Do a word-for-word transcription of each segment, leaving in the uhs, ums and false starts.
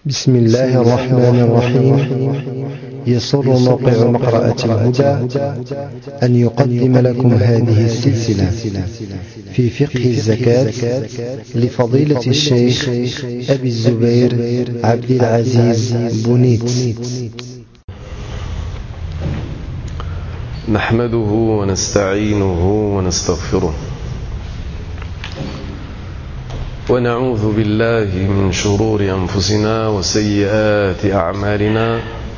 بسم الله الرحمن الرحيم. يسر موقع مقرأة الهدى أن يقدم لكم هذه السلسلة في فقه الزكاة لفضيلة الشيخ أبي الزبير عبد العزيز بنيت. نحمده ونستعينه ونستغفره ونعوذ بالله من شرور أنفسنا وسيئات أعمالنا.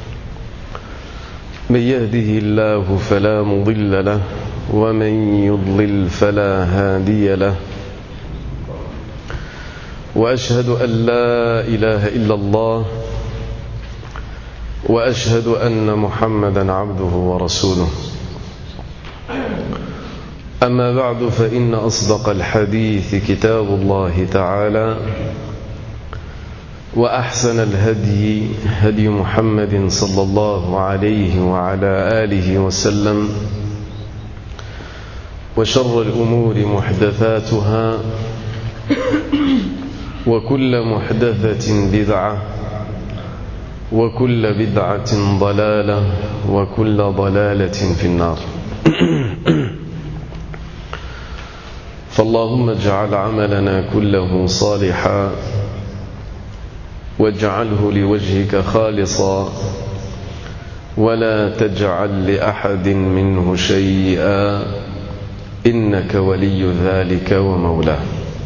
من يهده الله فلا مضل له ومن يضلل فلا هادي له، وأشهد أن لا إله إلا الله وأشهد أن محمدا عبده ورسوله. أما بعد، فإن أصدق الحديث كتاب الله تعالى، وأحسن الهدي هدي محمد صلى الله عليه وعلى آله وسلم، وشر الأمور محدثاتها، وكل محدثة بدعة، وكل بدعة ضلالة، وكل ضلالة في النار. فاللهم اجعل عملنا كله صالحا واجعله لوجهك خالصا، ولا تجعل لأحد منه شيئا، إنك ولي ذلك ومولاه.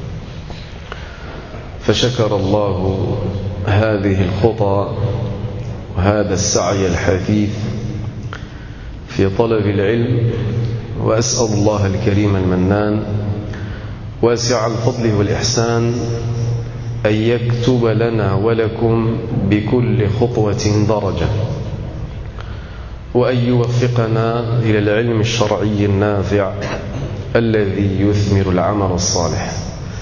فشكر الله هذه الخطى وهذا السعي الحثيث في طلب العلم، وأسأل الله الكريم المنان واسع الفضل والإحسان أن يكتب لنا ولكم بكل خطوة درجة، وأن يوفقنا إلى العلم الشرعي النافع الذي يثمر العمل الصالح.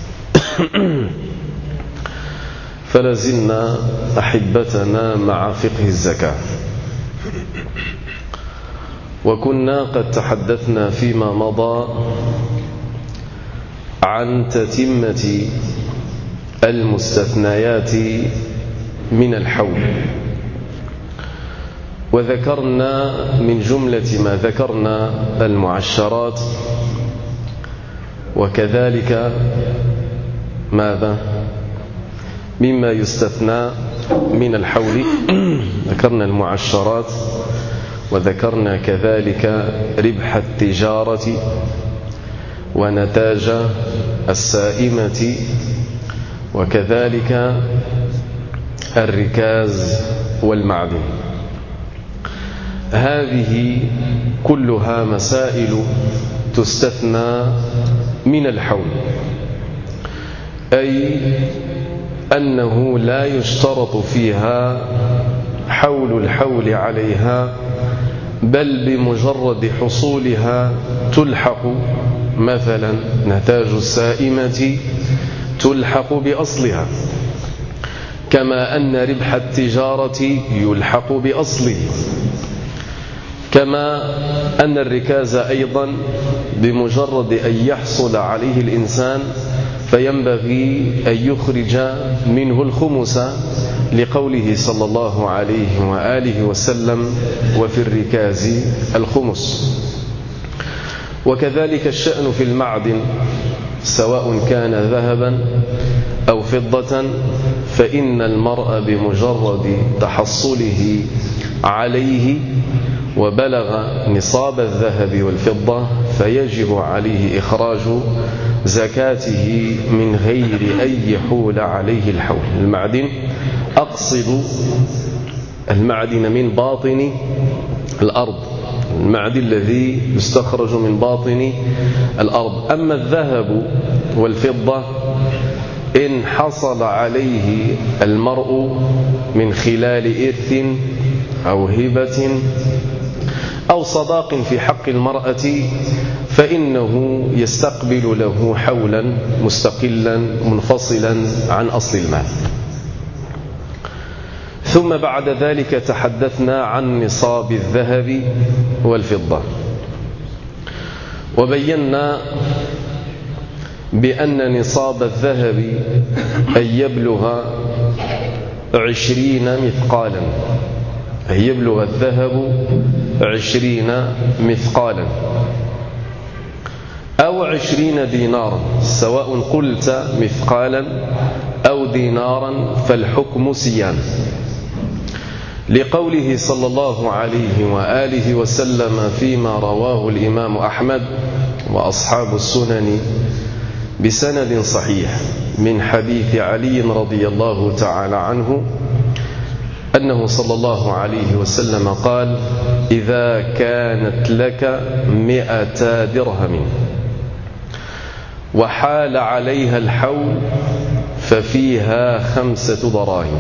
فلازلنا أحبتنا مع فقه الزكاة، وكنا قد تحدثنا فيما مضى عن تتمة المستثنيات من الحول، وذكرنا من جملة ما ذكرنا المعشرات، وكذلك ماذا مما يستثنى من الحول. ذكرنا المعشرات، وذكرنا كذلك ربح التجارة ونتاج السائمة، وكذلك الركاز والمعدن. هذه كلها مسائل تستثنى من الحول، أي أنه لا يشترط فيها حول الحول عليها، بل بمجرد حصولها تلحق. مثلا نتاج السائمة تلحق بأصلها، كما أن ربح التجارة يلحق بأصله، كما أن الركاز أيضا بمجرد أن يحصل عليه الإنسان فينبغي أن يخرج منه الخمس، لقوله صلى الله عليه وآله وسلم: وفي الركاز الخمس. وكذلك الشأن في المعدن، سواء كان ذهبا أو فضة، فإن المرء بمجرد تحصله عليه وبلغ نصاب الذهب والفضة فيجب عليه إخراج زكاته من غير أن يحول عليه الحول. المعدن أقصد المعدن من باطن الأرض، المعدن الذي يستخرج من باطن الأرض. أما الذهب والفضة إن حصل عليه المرء من خلال إرث أو هبة أو صداق في حق المرأة، فإنه يستقبل له حولا مستقلا منفصلا عن أصل المال. ثم بعد ذلك تحدثنا عن نصاب الذهب والفضة، وبينا بأن نصاب الذهب أن يبلغ عشرين مثقالا، يبلغ الذهب عشرين مثقالا أو عشرين دينارا، سواء قلت مثقالا أو دينارا فالحكم سيان، لقوله صلى الله عليه وآله وسلم فيما رواه الإمام أحمد وأصحاب السنن بسند صحيح من حديث علي رضي الله تعالى عنه أنه صلى الله عليه وسلم قال: إذا كانت لك مئة درهم وحال عليها الحول ففيها خمسة دراهم،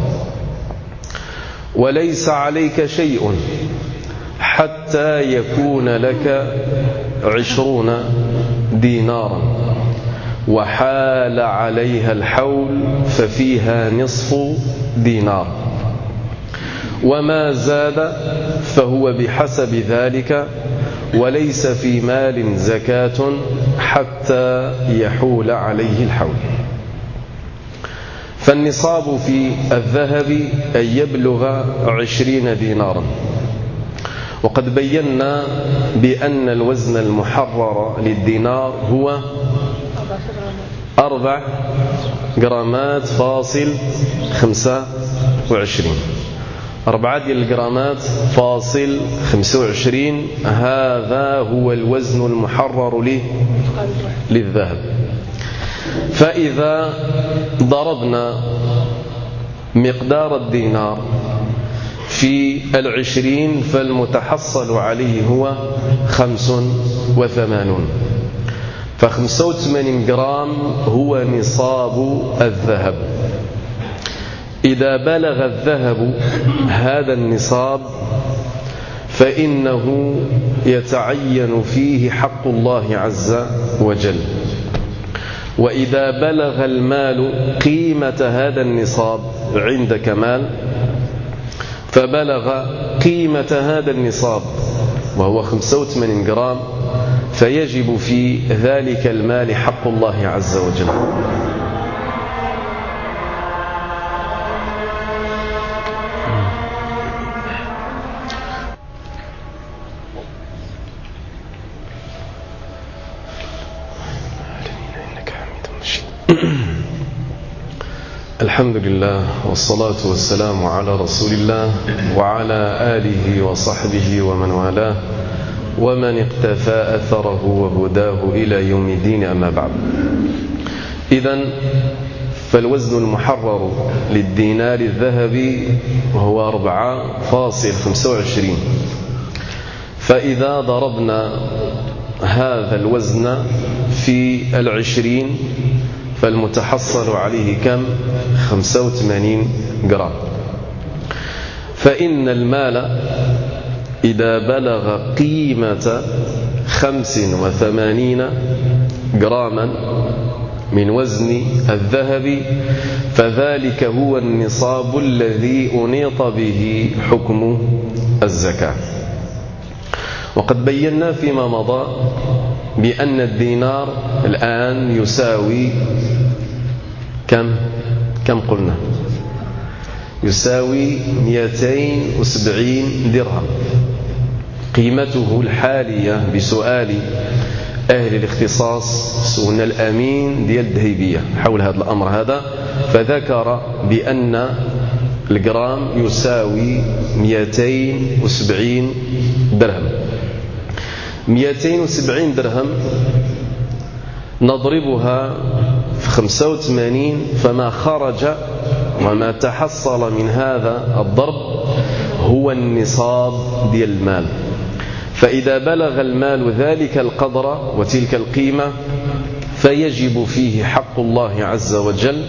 وليس عليك شيء حتى يكون لك عشرون دينارا وحال عليها الحول ففيها نصف دينار، وما زاد فهو بحسب ذلك، وليس في مال زكاة حتى يحول عليه الحول. فالنصاب في الذهب أن يبلغ عشرين دينارا، وقد بينا بأن الوزن المحرر للدينار هو أربع جرامات فاصل خمسة وعشرين، أربعة ديال الجرامات فاصل خمسة وعشرين، هذا هو الوزن المحرر له للذهب. فإذا ضربنا مقدار الدينار في العشرين فالمتحصل عليه هو خمس وثمانون، فخمسة وثمانين جرام هو نصاب الذهب. إذا بلغ الذهب هذا النصاب فإنه يتعين فيه حق الله عز وجل، وإذا بلغ المال قيمة هذا النصاب عندك مال فبلغ قيمة هذا النصاب وهو خمسة وثمانين جرام فيجب في ذلك المال حق الله عز وجل. الحمد لله والصلاة والسلام على رسول الله وعلى آله وصحبه ومن والاه ومن اقتفى أثره وهداه إلى يوم الدين، أما بعد. إذن فالوزن المحرر للدينار الذهبي هو أربعة فاصل خمسة وعشرين، فإذا ضربنا هذا الوزن في العشرين فالمتحصل عليه كم؟ خمسة وثمانين جرام. فإن المال إذا بلغ قيمة خمس وثمانين جراما من وزن الذهب فذلك هو النصاب الذي أنيط به حكم الزكاة. وقد بينا فيما مضى بأن الدينار الآن يساوي كم؟ كم قلنا؟ يساوي مئتين وسبعين درهم، قيمته الحالية بسؤال أهل الاختصاص سئلنا الأمين ديال الذهبية حول هذا الأمر هذا، فذكر بأن الجرام يساوي مئتين وسبعين درهم. مئتين وسبعين درهم نضربها في خمسة وثمانين فما خرج وما تحصل من هذا الضرب هو النصاب ديال المال. فإذا بلغ المال ذلك القدر وتلك القيمة فيجب فيه حق الله عز وجل،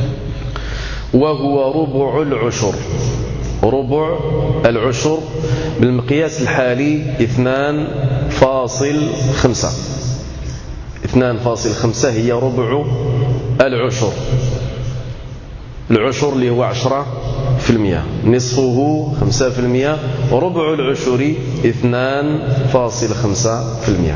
وهو ربع العشر. ربع العشر بالمقياس الحالي اثنان فاصل خمسة، اثنان فاصل خمسة هي ربع العشر. العشر اللي هو عشرة في المئة، نصفه خمسة في المئة، وربع العشر اثنان فاصل خمسة في المئة.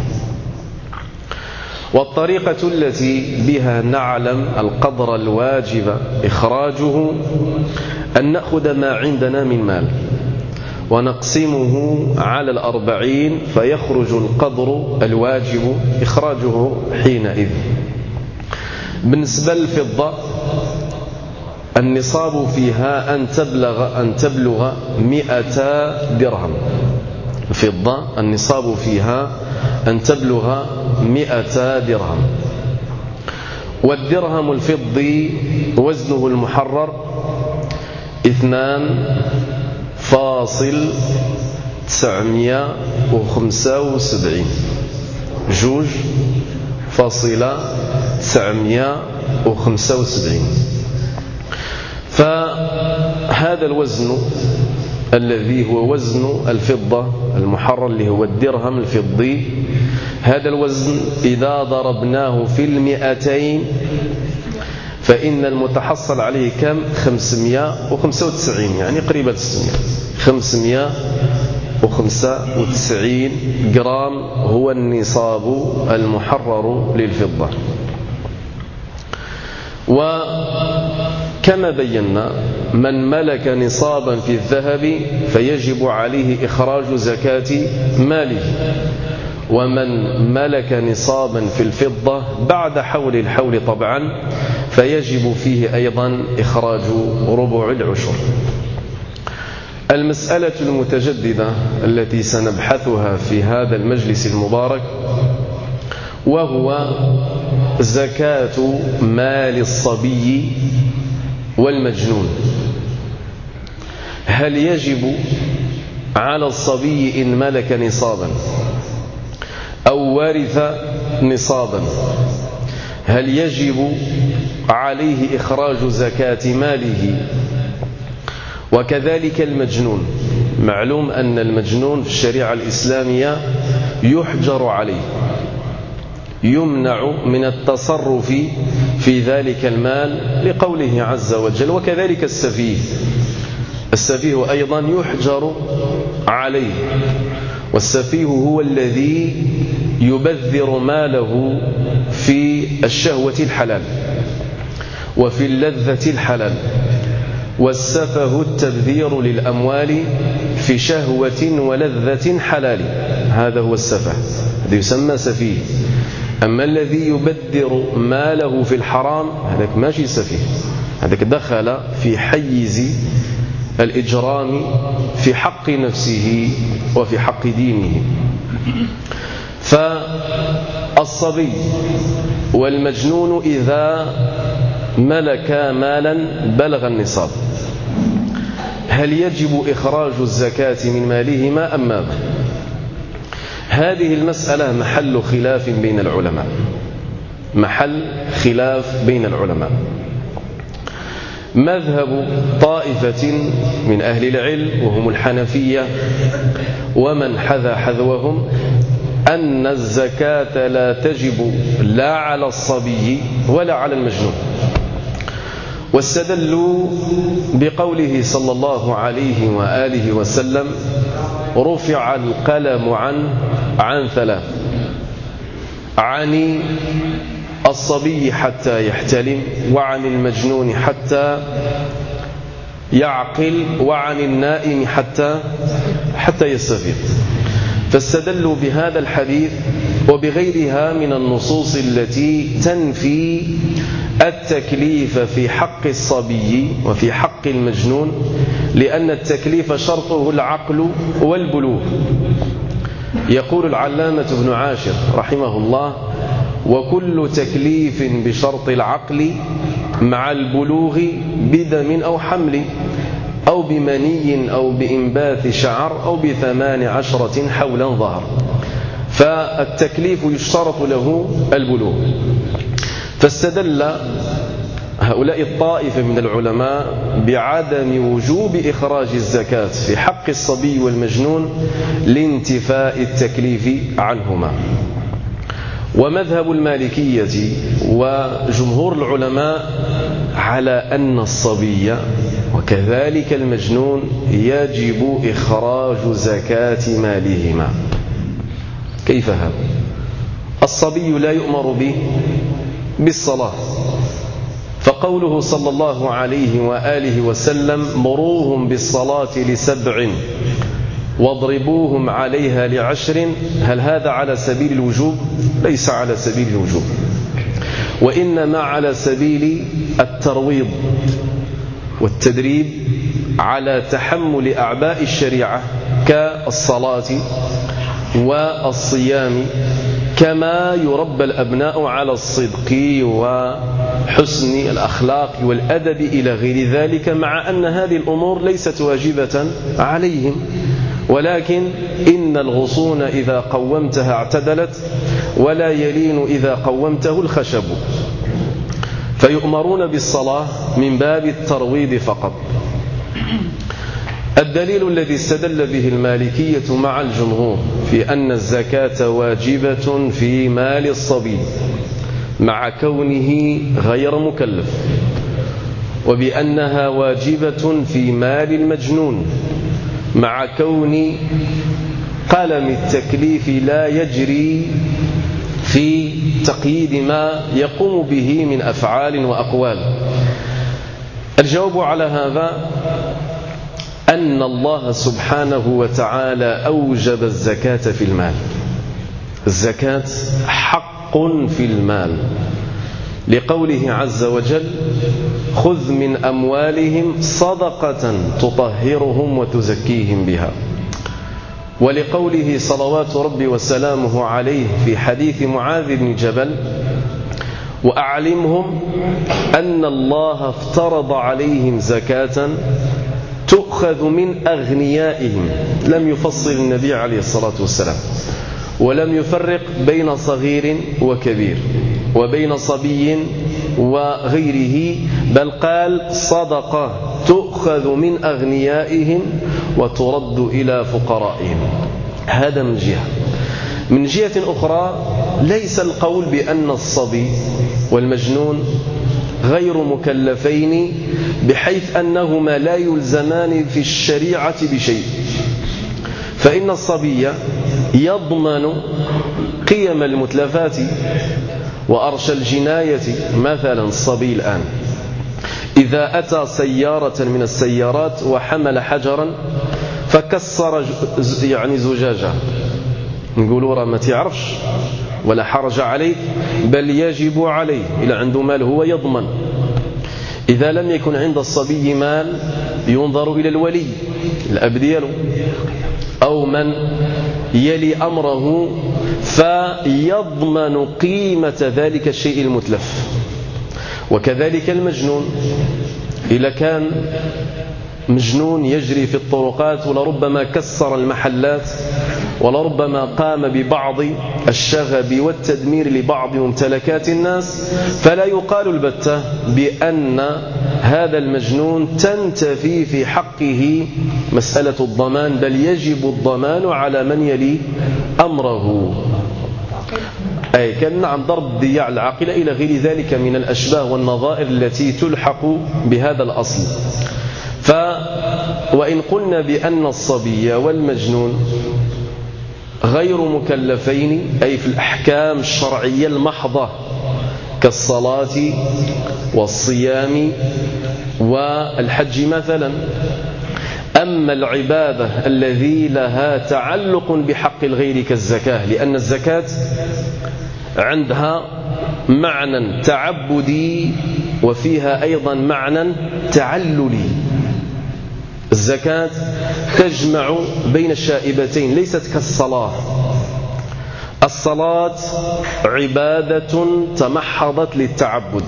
والطريقة التي بها نعلم القدر الواجب إخراجه أن نأخذ ما عندنا من مال ونقسمه على الأربعين فيخرج القدر الواجب إخراجه حينئذ. بالنسبة للفضة النصاب فيها أن تبلغ أن تبلغ مئة درهم. الفضة النصاب فيها أن تبلغ مئة درهم. والدرهم الفضي وزنه المحرر اثنان فاصل تسعمائة وخمسة وسبعين جوج فاصلة تسعمائة وخمسة وسبعين. فهذا الوزن الذي هو وزن الفضة المحرر اللي هو الدرهم الفضي، هذا الوزن إذا ضربناه في المئتين فإن المتحصل عليه كم؟ خمسمائة وخمسة وتسعين، يعني قريبة ستمائة. خمسمائة وخمسة وتسعين جرام هو النصاب المحرر للفضة. وكما بينا من ملك نصابا في الذهب فيجب عليه إخراج زكاة ماله، ومن ملك نصابا في الفضة بعد حول الحول طبعا فيجب فيه أيضا إخراج ربع العشر. المسألة المتجددة التي سنبحثها في هذا المجلس المبارك وهو زكاة مال الصبي والمجنون. هل يجب على الصبي إن ملك نصابا أو ورث نصابا هل يجب عليه إخراج زكاة ماله؟ وكذلك المجنون. معلوم أن المجنون في الشريعة الإسلامية يحجر عليه، يمنع من التصرف في ذلك المال لقوله عز وجل. وكذلك السفيه، السفيه أيضا يحجر عليه، والسفيه هو الذي يبذر ماله في الشهوة الحلال وفي اللذة الحلال. والسفه التبذير للأموال في شهوة ولذة حلال، هذا هو السفه، هذا يسمى سفيه. أما الذي يبذر ماله في الحرام هذاك ماشي سفيه، هذاك دخل في حيز الإجرام في حق نفسه وفي حق دينه. فالصبي والمجنون إذا ملك مالا بلغ النصاب هل يجب إخراج الزكاة من مالهما أم ماذا؟ هذه المسألة محل خلاف بين العلماء، محل خلاف بين العلماء. مذهب طائفة من أهل العلم وهم الحنفية ومن حذا حذوهم أن الزكاة لا تجب لا على الصبي ولا على المجنون، واستدلوا بقوله صلى الله عليه وآله وسلم رفع القلم عن عن ثلاث: عن الصبي حتى يحتلم، وعن المجنون حتى يعقل، وعن النائم حتى حتى يستفيق. فاستدلوا بهذا الحديث وبغيرها من النصوص التي تنفي التكليف في حق الصبي وفي حق المجنون، لأن التكليف شرطه العقل والبلوغ. يقول العلامة ابن عاشر رحمه الله: وكل تكليف بشرط العقل مع البلوغ بدم أو حمل أو بمني أو بإنباث شعر أو بثمان عشرة حولا ظهر. فالتكليف يشترط له البلوغ. فاستدل هؤلاء الطائفة من العلماء بعدم وجوب إخراج الزكاة في حق الصبي والمجنون لانتفاء التكليف عنهما. ومذهب المالكية وجمهور العلماء على أن الصبي وكذلك المجنون يجب إخراج زكاة مالهما. كيف هذا؟ الصبي لا يؤمر به بالصلاة فقوله صلى الله عليه وآله وسلم مروهم بالصلاة لسبع واضربوهم عليها لعشر، هل هذا على سبيل الوجوب؟ ليس على سبيل الوجوب، وإنما على سبيل الترويض والتدريب على تحمل أعباء الشريعة كالصلاة والصيام، كما يربى الأبناء على الصدق وحسن الأخلاق والأدب إلى غير ذلك، مع أن هذه الأمور ليست واجبة عليهم، ولكن إن الغصون إذا قومتها اعتدلت ولا يلين إذا قومته الخشب، فيؤمرون بالصلاة من باب الترويض فقط. الدليل الذي استدل به المالكية مع الجمهور في أن الزكاة واجبة في مال الصبي مع كونه غير مكلف، وبأنها واجبة في مال المجنون مع كون قلم التكليف لا يجري في تقييد ما يقوم به من أفعال وأقوال. الجواب على هذا أن الله سبحانه وتعالى أوجب الزكاة في المال. الزكاة حق في المال لقوله عز وجل خذ من أموالهم صدقة تطهرهم وتزكيهم بها، ولقوله صلوات ربي وسلامه عليه في حديث معاذ بن جبل وأعلمهم أن الله افترض عليهم زكاة تؤخذ من أغنيائهم. لم يفصل النبي عليه الصلاة والسلام ولم يفرق بين صغير وكبير وبين صبي وغيره، بل قال صدقة تؤخذ من أغنيائهم وترد إلى فقرائهم. هذا من جهة. من جهة أخرى ليس القول بأن الصبي والمجنون غير مكلفين بحيث أنهما لا يلزمان في الشريعة بشيء، فإن الصبي يضمن قيم المتلفات وأرش الجناية. مثلا الصبي الآن إذا أتى سيارة من السيارات وحمل حجرا فكسر يعني زجاجة، نقولوا راه ما تعرفش ولا حرج عليك، بل يجب عليه إلى عنده مال هو يضمن. إذا لم يكن عند الصبي مال ينظر إلى الولي الأب دياله أو من يلي أمره فيضمن قيمة ذلك الشيء المتلف. وكذلك المجنون، إذا كان مجنون يجري في الطرقات ولربما كسر المحلات ولربما قام ببعض الشغب والتدمير لبعض ممتلكات الناس، فلا يقال البتة بأن هذا المجنون تنتفي في حقه مسألة الضمان، بل يجب الضمان على من يلي أمره. أي كان عن ضرب الدياع العاقلة إلى غير ذلك من الأشباه والنظائر التي تلحق بهذا الأصل. ف وإن قلنا بأن الصبي والمجنون غير مكلفين أي في الأحكام الشرعية المحضة كالصلاة والصيام والحج مثلا، أما العبادة الذي لها تعلق بحق الغير كالزكاة، لأن الزكاة عندها معنى تعبدي وفيها أيضا معنى تعللي. الزكاة تجمع بين الشائبتين، ليست كالصلاة. الصلاة عبادة تمحضت للتعبد،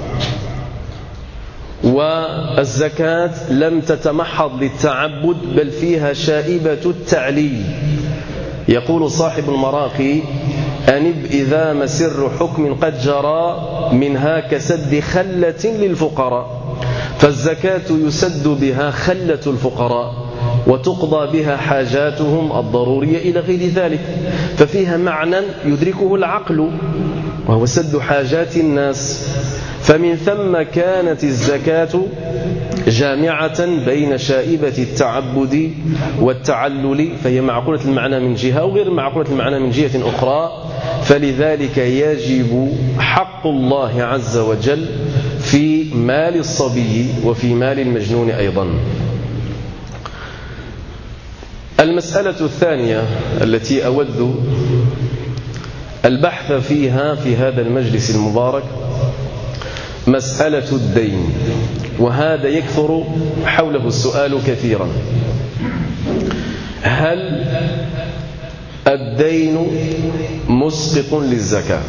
والزكاة لم تتمحض للتعبد بل فيها شائبة التعليل. يقول صاحب المراقي أنب إذا مسر حكم قد جرى منها كسد خلة للفقراء، فالزكاة يسد بها خلة الفقراء وتقضى بها حاجاتهم الضرورية إلى غير ذلك، ففيها معنى يدركه العقل وهو سد حاجات الناس. فمن ثم كانت الزكاة جامعة بين شائبة التعبد والتعلل، فهي معقولة المعنى من جهة وغير معقولة المعنى من جهة أخرى. فلذلك يجب حق الله عز وجل في مال الصبي وفي مال المجنون أيضا. المسألة الثانية التي أود البحث فيها في هذا المجلس المبارك مسألة الدين، وهذا يكثر حوله السؤال كثيرا: هل الدين مسقط للزكاة؟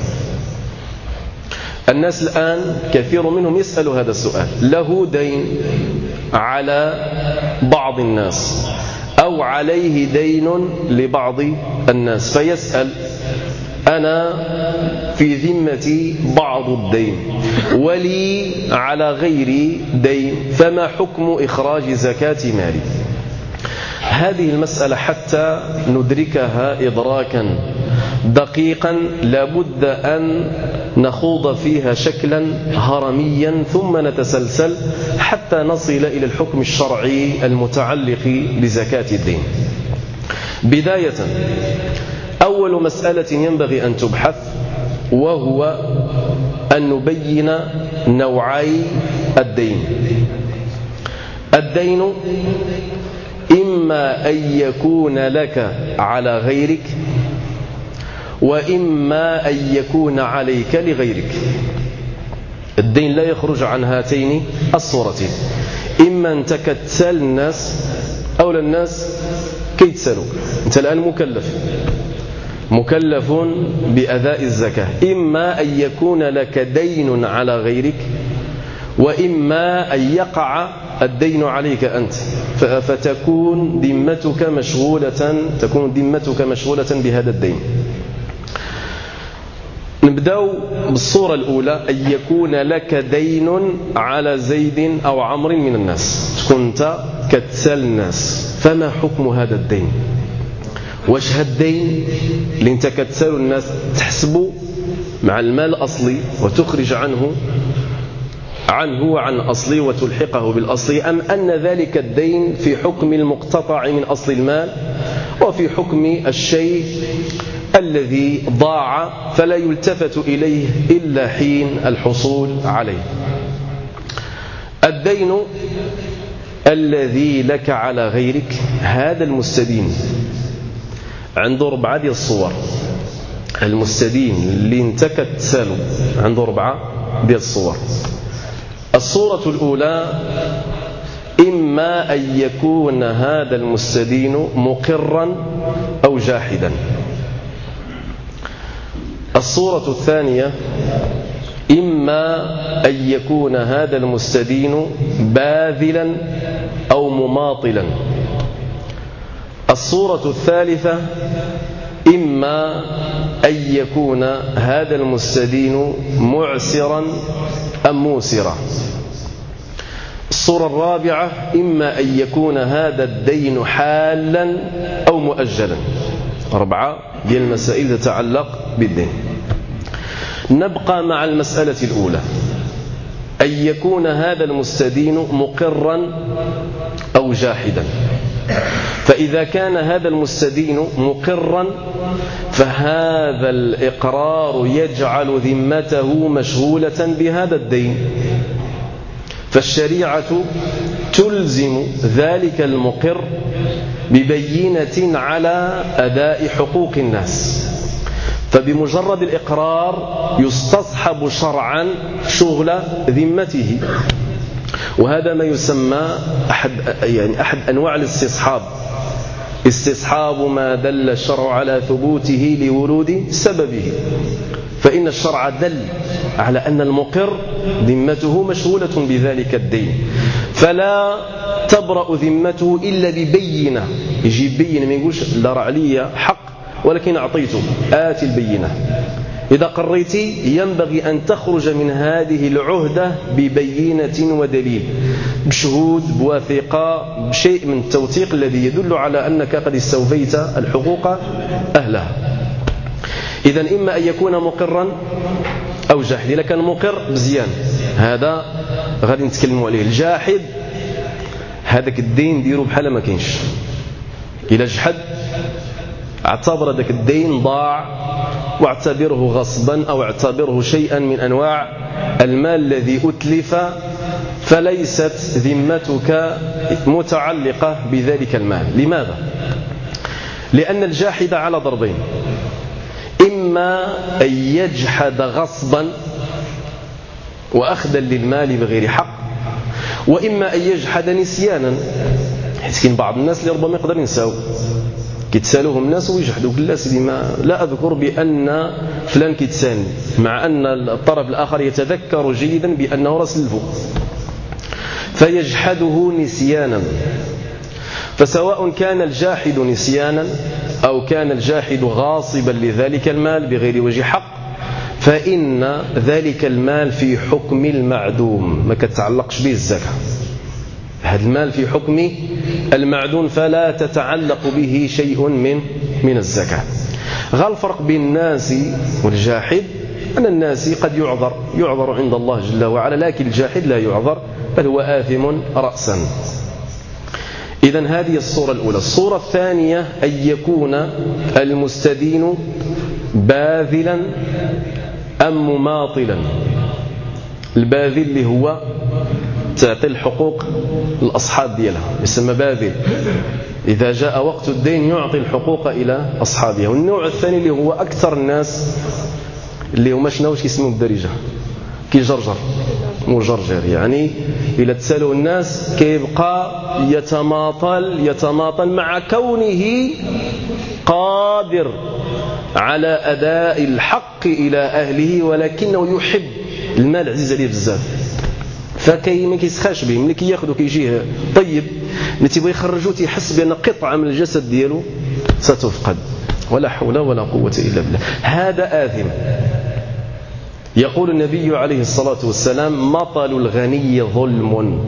الناس الآن كثير منهم يسأل هذا السؤال، له دين على بعض الناس أو عليه دين لبعض الناس، فيسأل: أنا في ذمتي بعض الدين ولي على غيري دين، فما حكم إخراج زكاة مالي؟ هذه المسألة حتى ندركها إدراكا دقيقا لابد أن نخوض فيها شكلا هرميا ثم نتسلسل حتى نصل إلى الحكم الشرعي المتعلق بزكاة الدين. بداية، أول مسألة ينبغي أن تبحث وهو أن نبين نوعي الدين. الدين إما أن يكون لك على غيرك، وإما أن يكون عليك لغيرك. الدين لا يخرج عن هاتين الصورتين: إما أن تكتسل الناس أو الناس كيتسلوك. أنت الآن مكلف مكلف بأداء الزكاة، إما أن يكون لك دين على غيرك، وإما أن يقع الدين عليك أنت فتكون ذمتك مشغولة تكون ذمتك مشغولة بهذا الدين. نبدأ بالصورة الأولى: أن يكون لك دين على زيد أو عمرو من الناس، كنت كتسل الناس، فما حكم هذا الدين؟ واش هذا الدين اللي انت كتسل الناس تحسبه مع المال الأصلي وتخرج عنه عنه وعن أصلي وتلحقه بالأصلي، أم أن ذلك الدين في حكم المقتطع من أصل المال وفي حكم الشيء الذي ضاع فلا يلتفت إليه إلا حين الحصول عليه؟ الدين الذي لك على غيرك، هذا المستدين عنده أربعة ديال الصور. المستدين اللي انت كتسالو عنده أربعة ديال الصور. الصورة الأولى: إما أن يكون هذا المستدين مقرا أو جاحدا. الصورة الثانية: إما أن يكون هذا المستدين باذلا أو مماطلا. الصورة الثالثة: إما أن يكون هذا المستدين معسرا أم موسرا. الصورة الرابعة: إما أن يكون هذا الدين حالا أو مؤجلا. أربعة ديال المسائل تتعلق بالدين. نبقى مع المسألة الأولى: أن يكون هذا المستدين مقرا أو جاحدا. فإذا كان هذا المستدين مقرا فهذا الإقرار يجعل ذمته مشغولة بهذا الدين، فالشريعة تلزم ذلك المقر ببينة على أداء حقوق الناس، فبمجرد الإقرار يستصحب شرعا شغل ذمته، وهذا ما يسمى أحد يعني أحد أنواع الاستصحاب، استصحاب ما دل الشرع على ثبوته لورود سببه. فإن الشرع دل على أن المقر ذمته مشغولة بذلك الدين، فلا تبرأ ذمته إلا ببينة. يجي بينة، ما يقولش لا راه عليا حق ولكن أعطيته، آتي البينة. إذا قريتي ينبغي أن تخرج من هذه العهدة ببينة ودليل، بشهود، بوثيقة، بشيء من التوثيق الذي يدل على أنك قد استوفيت الحقوق أهلها. إذن إما أن يكون مقرا أو جاحد. إذا كان مقر مزيان، هذا غادي نتكلموا عليه. الجاحد هذاك الدين ديرو بحال ما كاينش. إلا جحد اعتبر ذاك الدين ضاع واعتبره غصبا أو اعتبره شيئا من أنواع المال الذي أتلف، فليست ذمتك متعلقة بذلك المال. لماذا؟ لأن الجاحد على ضربين: إما أن يجحد غصبا وأخذا للمال بغير حق، وإما أن يجحد نسيانا. حيث كاين بعض الناس اللي ربما يقدر ينساو، كيتسالوهم الناس ويجحدوا كل سيدي ما لا أذكر بأن فلان كيتسالني، مع أن الطرف الآخر يتذكر جيدا بأنه راه سلفه، فيجحده نسيانا. فسواء كان الجاحد نسيانا أو كان الجاحد غاصبا لذلك المال بغير وجه حق، فإن ذلك المال في حكم المعدوم، ما كتعلقش به الزكاة. هذا المال في حكم المعدوم فلا تتعلق به شيء من من الزكاة. غير الفرق بين الناس والجاحد أن الناس قد يعذر يعذر عند الله جل وعلا، لكن الجاحد لا يعذر بل هو آثم رأسا. إذن هذه الصورة الأولى. الصورة الثانية أن يكون المستدين باذلا أم مماطلا. الباذل اللي هو تعطي الحقوق للأصحاب ديالها يسمى باذل، إذا جاء وقت الدين يعطي الحقوق إلى أصحابها. والنوع الثاني اللي هو أكثر الناس اللي هما شنو واش كيسموه بالدارجة كيجرجر، مجرجر، يعني إلى تسالوا الناس كيبقى يتماطل يتماطل مع كونه قادر على أداء الحق إلى أهله، ولكنه يحب المال عزيز عليه بزاف، فكي ما كيسخاش به. ملي كياخذو كيجيه طيب، ملي تيبغي يخرجو تيحس بأن قطعة من الجسد ديالو ستفقد. ولا حول ولا قوة إلا بالله. هذا آثم. يقول النبي عليه الصلاة والسلام: مطل الغني ظلم.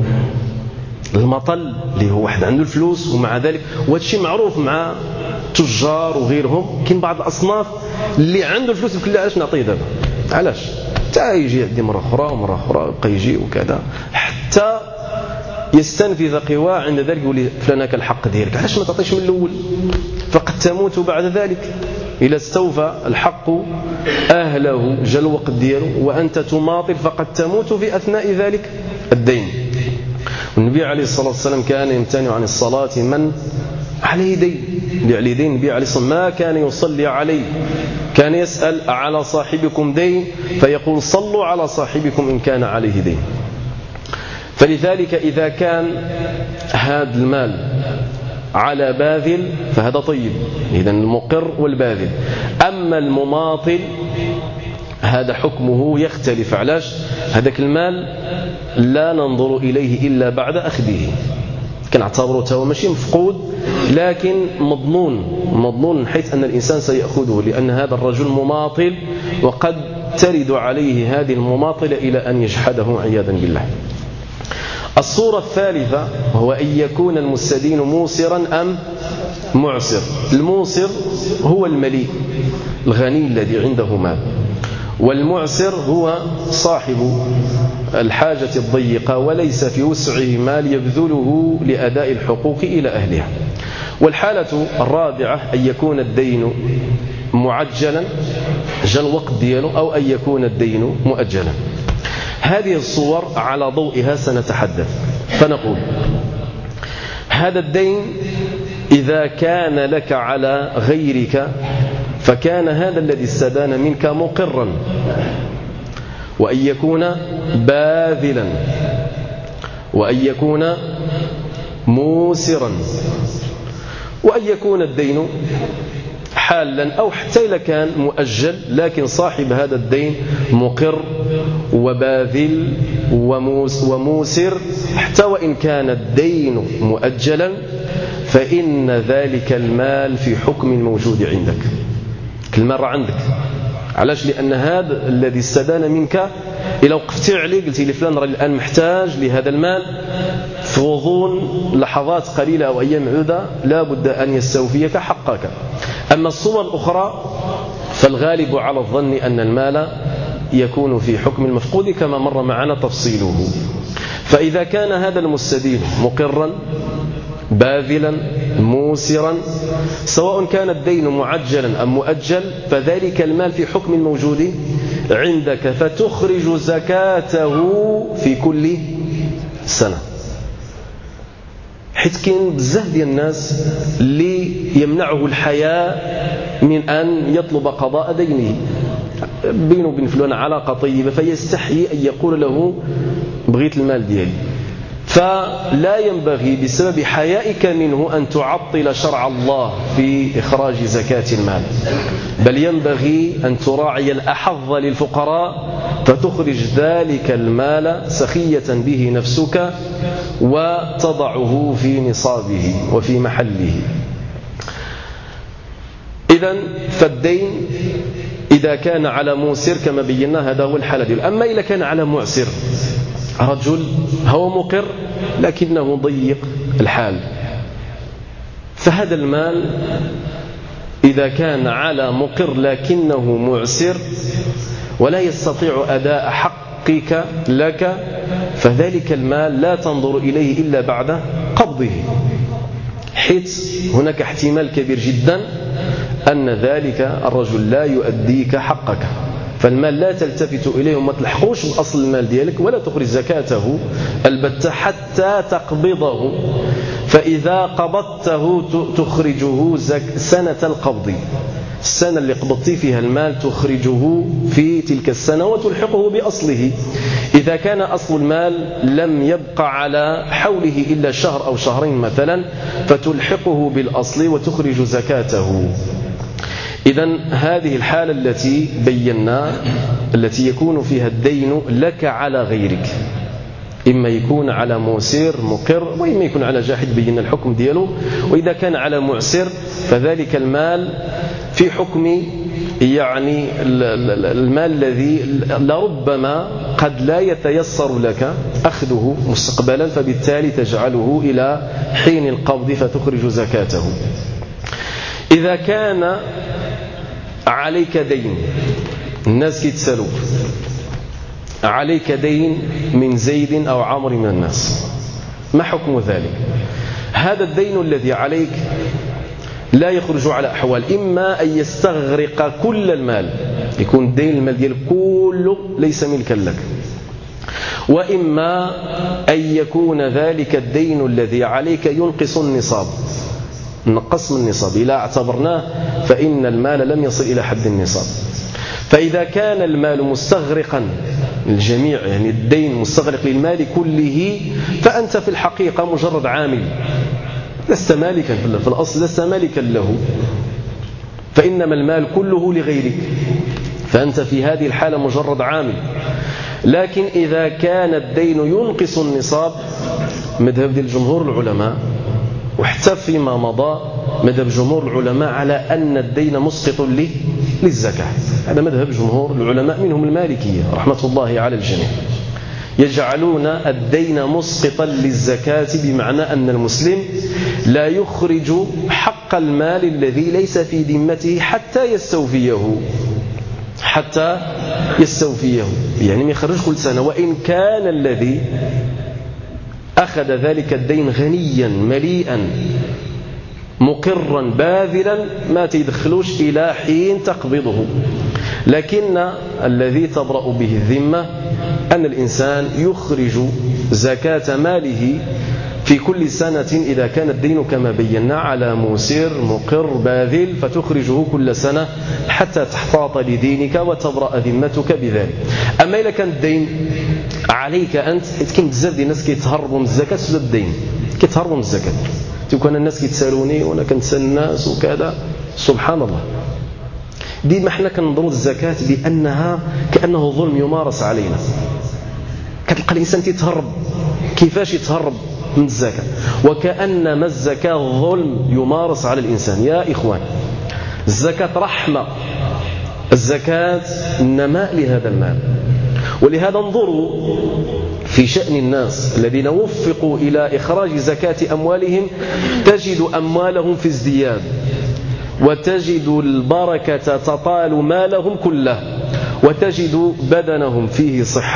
المطل اللي هو واحد عنده الفلوس ومع ذلك، وهذا الشيء معروف مع تجار وغيرهم، كاين بعض الأصناف اللي عنده الفلوس بكل علاش نعطيه دابا، علاش حتى يجي عندي مرة أخرى ومرة أخرى يبقى يجي وكذا حتى يستنفذ قواه، عند ذلك يقول لي فلانك الحق ديالك، علاش ما تعطيش من الأول؟ فقد تموت بعد ذلك إذا استوفى الحق أهله جا الوقت دياله وأنت تماطل، فقد تموت في أثناء ذلك الدين. والنبي عليه الصلاة والسلام كان يمتنع عن الصلاة من عليه دين، اللي عليه دين النبي عليه الصلاة والسلام ما كان يصلي عليه، كان يسأل: على صاحبكم دين؟ فيقول: صلوا على صاحبكم إن كان عليه دين. فلذلك إذا كان هذا المال على باذل فهذا طيب، إذن المقر والباذل. أما المماطل هذا حكمه يختلف. علاش؟ هذاك المال لا ننظر إليه إلا بعد أخذه، كنعتبره هو ماشي مفقود لكن مضمون مضمون حيث أن الإنسان سيأخذه، لأن هذا الرجل مماطل وقد ترد عليه هذه المماطلة إلى أن يجحده عياذا بالله. الصورة الثالثة هو أن يكون المستدين موسرا أم معسر. الموسر هو المليء الغني الذي عنده مال، والمعسر هو صاحب الحاجة الضيقة وليس في وسعه مال يبذله لأداء الحقوق إلى أهلها. والحالة الرابعة أن يكون الدين معجلا جاء الوقت دياله، أو أن يكون الدين مؤجلا. هذه الصور على ضوئها سنتحدث. فنقول: هذا الدين إذا كان لك على غيرك فكان هذا الذي استدان منك مقرا، وأن يكون باذلا، وأن يكون موسرا، وأن يكون الدين حالا أو حتى إذا كان مؤجل، لكن صاحب هذا الدين مقر وباذل وموسر. حتى وإن كان الدين مؤجلا فإن ذلك المال في حكم الموجود عندك، المال عندك. علاش؟ لأن هذا الذي استدان منك إذا وقفت عليه قلت لي فلان راه الآن محتاج لهذا المال، في غضون لحظات قليلة أو أيام معدودة لا بد أن يستوفيك حقك. أما الصور الأخرى فالغالب على الظن أن المال يكون في حكم المفقود كما مر معنا تفصيله. فإذا كان هذا المستدين مقرا باذلا موسرا، سواء كان الدين معجلا أم مؤجل، فذلك المال في حكم الموجود عندك، فتخرج زكاته في كل سنة. حيث كاين بزاف ديال الناس اللي يمنعه الحياء من أن يطلب قضاء دينه، بينه وبين فلان علاقة طيبة فيستحيي أن يقول له بغيت المال ديالي، فلا ينبغي بسبب حيائك منه أن تعطل شرع الله في إخراج زكاة المال، بل ينبغي أن تراعي الأحظ للفقراء فتخرج ذلك المال سخية به نفسك وتضعه في نصابه وفي محله. إذن فالدين إذا كان على موسر كما بينا هذا هو الحالة ديال. أما إذا كان على معسر، رجل هو مقر لكنه ضيق الحال، فهذا المال إذا كان على مقر لكنه معسر ولا يستطيع أداء حقك لك، فذلك المال لا تنظر إليه إلا بعد قبضه، حيث هناك احتمال كبير جدا أن ذلك الرجل لا يؤديك حقك، فالمال لا تلتفت إليه وما تلحقوش بأصل المال ديالك ولا تخرج زكاته البتة حتى تقبضه، فإذا قبضته تخرجه سنة القبض، السنة اللي قبضتي فيها المال تخرجه في تلك السنة وتلحقه بأصله. إذا كان أصل المال لم يبقى على حوله إلا شهر أو شهرين مثلا، فتلحقه بالأصل وتخرج زكاته. إذن هذه الحالة التي بينا التي يكون فيها الدين لك على غيرك، إما يكون على موسر مقر وإما يكون على جاحد، بينا الحكم دياله. وإذا كان على معسر فذلك المال في حكم يعني المال الذي لربما قد لا يتيسر لك أخذه مستقبلا، فبالتالي تجعله إلى حين القبض فتخرج زكاته. إذا كان عليك دين، الناس كيتسالوك عليك دين من زيد أو عمرو من الناس، ما حكم ذلك؟ هذا الدين الذي عليك لا يخرج على أحوال، إما أن يستغرق كل المال، يكون الدين المال ديال كله ليس ملكا لك، وإما أن يكون ذلك الدين الذي عليك ينقص النصاب، نقص من النصاب إذا اعتبرناه فإن المال لم يصل إلى حد النصاب. فإذا كان المال مستغرقا الجميع، يعني الدين مستغرق للمال كله، فأنت في الحقيقة مجرد عامل، لست مالكا في الأصل، لست مالكا له، فإنما المال كله لغيرك، فأنت في هذه الحالة مجرد عامل. لكن إذا كان الدين ينقص النصاب، مذهب ديال جمهور العلماء وحتى فيما مضى مذهب جمهور العلماء على أن الدين مسقط للزكاة، هذا مذهب جمهور العلماء منهم المالكية رحمة الله على الجميع، يجعلون الدين مسقطا للزكاة، بمعنى أن المسلم لا يخرج حق المال الذي ليس في ذمته حتى يستوفيه حتى يستوفيه يعني ما يخرج كل سنة، وإن كان الذي أخذ ذلك الدين غنيا مليئا مقرا باذلا ما تدخلوش إلى حين تقبضه. لكن الذي تبرأ به الذمة أن الإنسان يخرج زكاة ماله في كل سنة إذا كان الدين كما بينا على موسر مقر باذل، فتخرجه كل سنة حتى تحتاط لدينك وتبرأ ذمتك بذلك. أما إذا كان الدين عليك أنت، كاين بزاف ديال الناس كيتهربوا من الزكاة بسبب الدين، كيتهربوا من الزكاة، كان الناس كيتسالوني وانا كنسال الناس وكذا، سبحان الله. ديما حنا كننظروا الزكاة بأنها كأنه ظلم يمارس علينا، كتلقى الإنسان تيتهرب، كيفاش يتهرب من الزكاة، وكأنما الزكاة ظلم يمارس على الإنسان. يا إخوان، الزكاة رحمة، الزكاة نماء لهذا المال. ولهذا انظروا في شأن الناس الذين وفقوا إلى إخراج زكاة أموالهم، تجد أموالهم في ازدياد، وتجد البركة تطال مالهم كله، وتجد بدنهم فيه صحة،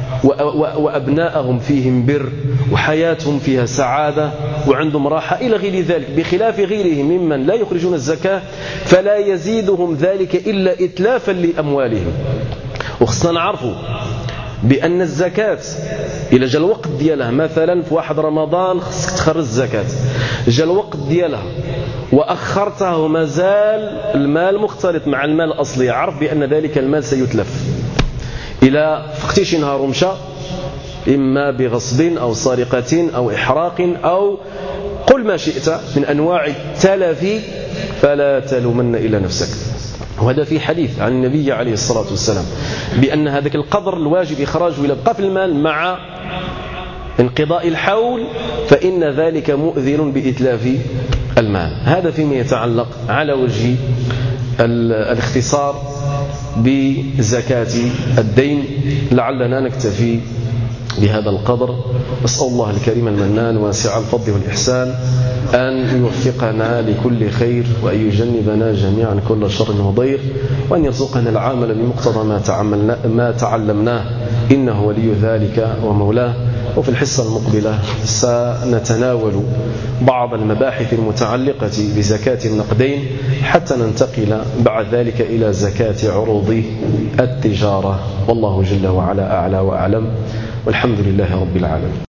وأبناءهم فيهم بر وحياتهم فيها سعادة وعندهم راحة إلى غير ذلك، بخلاف غيرهم ممن لا يخرجون الزكاة فلا يزيدهم ذلك إلا إتلافا لأموالهم. وخصنا نعرفوا بأن الزكاة إلى جا الوقت ديالها، مثلا في واحد رمضان خصك تخرج الزكاة، جا الوقت ديالها وأخرتها ومازال المال مختلط مع المال الأصلي، عرف بأن ذلك المال سيتلف. إلى فقتي شي نهار ومشى، إما بغصب أو سرقة أو إحراق أو قل ما شئت من أنواع التلف، فلا تلومن إلا نفسك. وهذا في حديث عن النبي عليه الصلاة والسلام بأن هذاك القدر الواجب إخراجه إلى بقاء في المال مع انقضاء الحول فإن ذلك مؤذر بإتلاف المال. هذا فيما يتعلق على وجه الاختصار بزكاة الدين. لعلنا نكتفي بهذا القدر. أسأل الله الكريم المنان واسع الفضل والإحسان أن يوفقنا لكل خير وأن يجنبنا جميعا كل شر وضير، وأن يرزقنا العمل بمقتضى ما تعلمنا ما تعلمناه إنه ولي ذلك ومولاه. وفي الحصة المقبلة سنتناول بعض المباحث المتعلقة بزكاة النقدين حتى ننتقل بعد ذلك إلى زكاة عروض التجارة. والله جل وعلا أعلى وأعلم، والحمد لله رب العالمين.